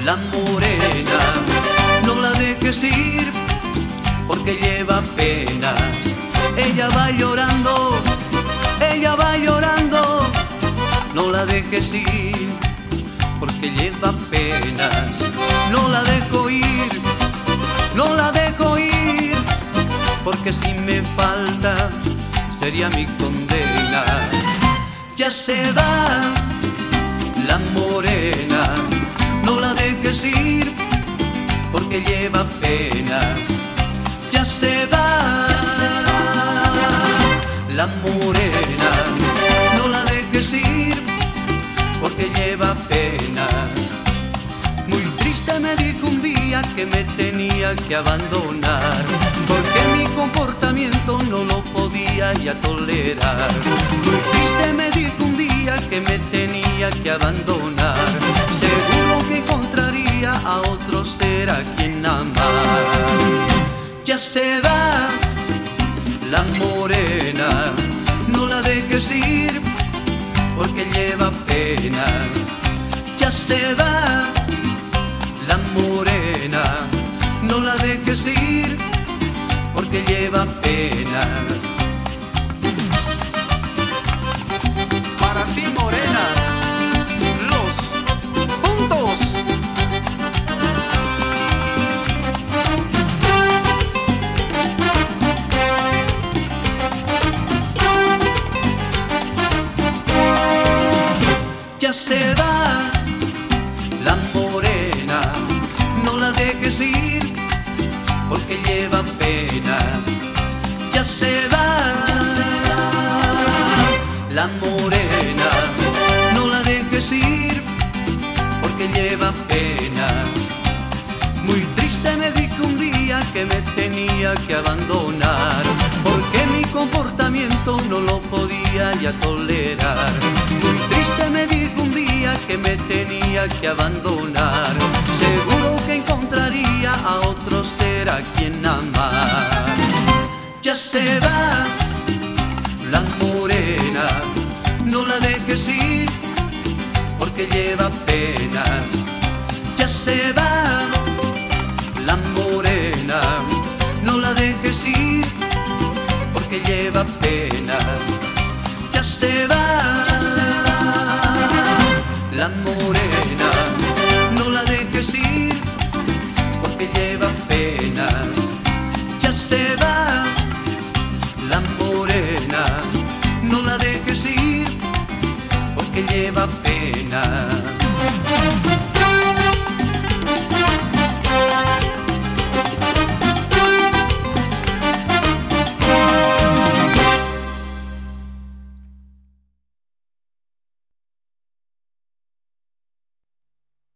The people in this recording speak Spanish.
La morena, no la dejes ir, porque lleva penas. Ella va llorando, ella va llorando. No la dejes ir, porque lleva penas. No la dejo ir, no la dejo ir, porque si me falta sería mi condena. Ya se va la morena, no la dejes ir, porque lleva penas. Ya se va la morena, no la dejes ir, porque lleva penas. Muy triste me dijo un día que me tenía que abandonar, porque mi comportamiento no lo podía ya tolerar. Muy triste me dijo un día que me tenía que abandonar. Seguro que encontraría a otro ser a quien amar. Ya se va la morena, no la dejes ir, porque lleva penas. Ya se va la morena, no la dejes ir, porque lleva penas. Para ti, morena, los puntos. Ya se va la morena, no la dejes ir, porque lleva penas. Ya se va la morena, no la dejes ir, porque lleva penas. Muy triste me dijo un día que me tenía que abandonar, porque mi comportamiento no lo podía ya tolerar. Muy triste me dijo un día que me tenía que abandonar. Seguro que encontraría a otro ser a quien amar. Ya se va la morena, no la dejes ir, porque lleva penas. Ya se va la morena, no la dejes ir, porque lleva penas. Ya se va la morena.